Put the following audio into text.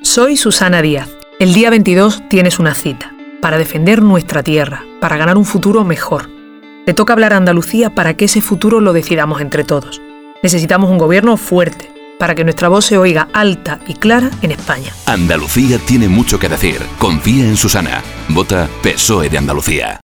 Soy Susana Díaz. El día 22 tienes una cita para defender nuestra tierra, para ganar un futuro mejor. Te toca hablar a Andalucía para que ese futuro lo decidamos entre todos. Necesitamos un gobierno fuerte para que nuestra voz se oiga alta y clara en España. Andalucía tiene mucho que decir. Confía en Susana. Vota PSOE de Andalucía.